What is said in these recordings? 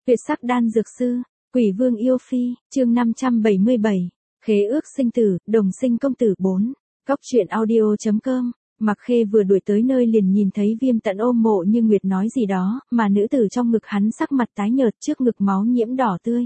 Tuyệt sắc đan dược sư, Quỷ Vương yêu phi, chương 577, khế ước sinh tử, đồng sinh công tử 4. Góc truyện audio.com. Mặc Khê vừa đuổi tới nơi liền nhìn thấy Viêm Tận ôm Mộ Như Nguyệt nói gì đó, mà nữ tử trong ngực hắn sắc mặt tái nhợt, trước ngực máu nhiễm đỏ tươi.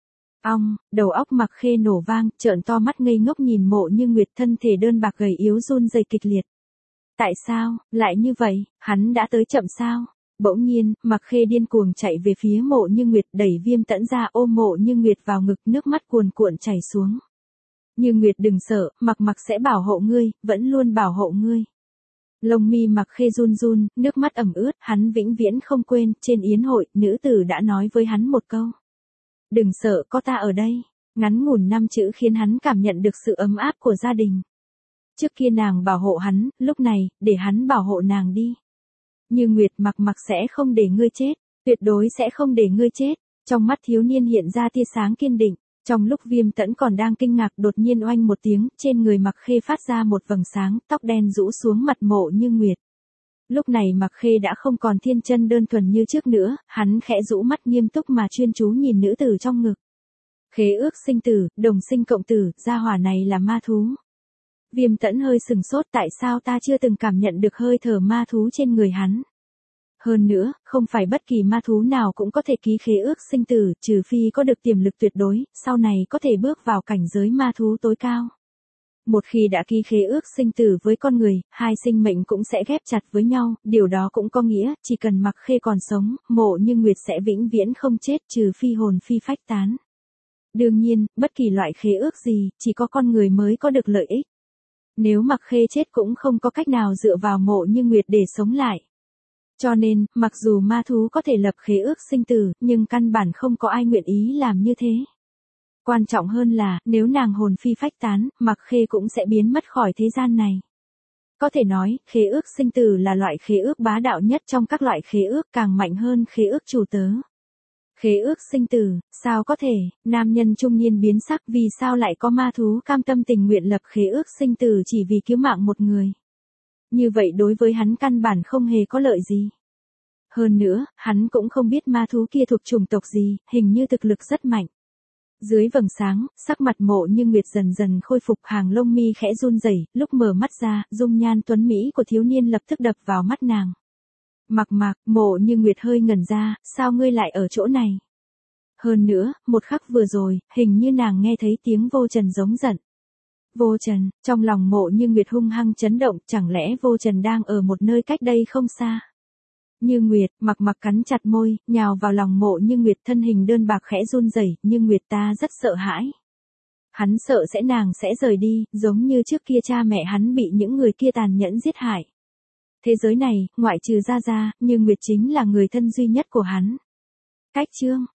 Đầu óc Mặc Khê nổ vang, trợn to mắt ngây ngốc nhìn Mộ Như Nguyệt, thân thể đơn bạc gầy yếu run rẩy kịch liệt. Tại sao, lại như vậy, hắn đã tới chậm sao? Bỗng nhiên, Mặc Khê điên cuồng chạy về phía Mộ Như Nguyệt, đẩy Viêm Tẫn ra, ôm Mộ Như Nguyệt vào ngực, nước mắt cuồn cuộn chảy xuống. Như Nguyệt đừng sợ, Mặc sẽ bảo hộ ngươi, vẫn luôn bảo hộ ngươi. Lông mi Mặc Khê run run, nước mắt ẩm ướt, hắn vĩnh viễn không quên, trên yến hội, nữ tử đã nói với hắn một câu. Đừng sợ, có ta ở đây. Ngắn ngủn 5 chữ khiến hắn cảm nhận được sự ấm áp của gia đình. Trước kia nàng bảo hộ hắn, lúc này, để hắn bảo hộ nàng đi. Như Nguyệt, Mặc sẽ không để ngươi chết, tuyệt đối sẽ không để ngươi chết. Trong mắt thiếu niên hiện ra tia sáng kiên định. Trong lúc Viêm Tẫn còn đang kinh ngạc, đột nhiên oanh một tiếng, trên người Mặc Khê phát ra một vầng sáng, tóc đen rũ xuống mặt Mộ Như Nguyệt. Lúc này Mặc Khê đã không còn thiên chân đơn thuần như trước nữa, hắn khẽ rũ mắt nghiêm túc mà chuyên chú nhìn nữ tử trong ngực. Khế ước sinh tử, đồng sinh cộng tử, gia hỏa này là ma thú. Viêm Tẫn hơi sừng sốt, tại sao ta chưa từng cảm nhận được hơi thở ma thú trên người hắn. Hơn nữa, không phải bất kỳ ma thú nào cũng có thể ký khế ước sinh tử, trừ phi có được tiềm lực tuyệt đối, sau này có thể bước vào cảnh giới ma thú tối cao. Một khi đã ký khế ước sinh tử với con người, hai sinh mệnh cũng sẽ ghép chặt với nhau, điều đó cũng có nghĩa, chỉ cần Mặc Khê còn sống, Mộ Như Nguyệt sẽ vĩnh viễn không chết, trừ phi hồn phi phách tán. Đương nhiên, bất kỳ loại khế ước gì, chỉ có con người mới có được lợi ích. Nếu Mặc Khê chết cũng không có cách nào dựa vào Mộ Như Nguyệt để sống lại. Cho nên, mặc dù ma thú có thể lập khế ước sinh tử, nhưng căn bản không có ai nguyện ý làm như thế. Quan trọng hơn là, nếu nàng hồn phi phách tán, Mặc Khê cũng sẽ biến mất khỏi thế gian này. Có thể nói, khế ước sinh tử là loại khế ước bá đạo nhất trong các loại khế ước, càng mạnh hơn khế ước chủ tớ. Khế ước sinh tử, sao có thể, nam nhân trung niên biến sắc, vì sao lại có ma thú cam tâm tình nguyện lập khế ước sinh tử chỉ vì cứu mạng một người. Như vậy đối với hắn căn bản không hề có lợi gì. Hơn nữa, hắn cũng không biết ma thú kia thuộc chủng tộc gì, hình như thực lực rất mạnh. Dưới vầng sáng, sắc mặt Mộ Như Nguyệt dần dần khôi phục, hàng lông mi khẽ run rẩy, lúc mở mắt ra, dung nhan tuấn mỹ của thiếu niên lập tức đập vào mắt nàng. Mặc, Mộ Như Nguyệt hơi ngẩn ra, sao ngươi lại ở chỗ này? Hơn nữa, một khắc vừa rồi, hình như nàng nghe thấy tiếng Vô Trần giống giận. Vô Trần, trong lòng Mộ Như Nguyệt hung hăng chấn động, chẳng lẽ Vô Trần đang ở một nơi cách đây không xa? Như Nguyệt, Mặc cắn chặt môi, nhào vào lòng Mộ Như Nguyệt, thân hình đơn bạc khẽ run rẩy, Như Nguyệt ta rất sợ hãi. Hắn sợ nàng sẽ rời đi, giống như trước kia cha mẹ hắn bị những người kia tàn nhẫn giết hại. Thế giới này, ngoại trừ Gia Gia, Như Nguyệt chính là người thân duy nhất của hắn. Cách chương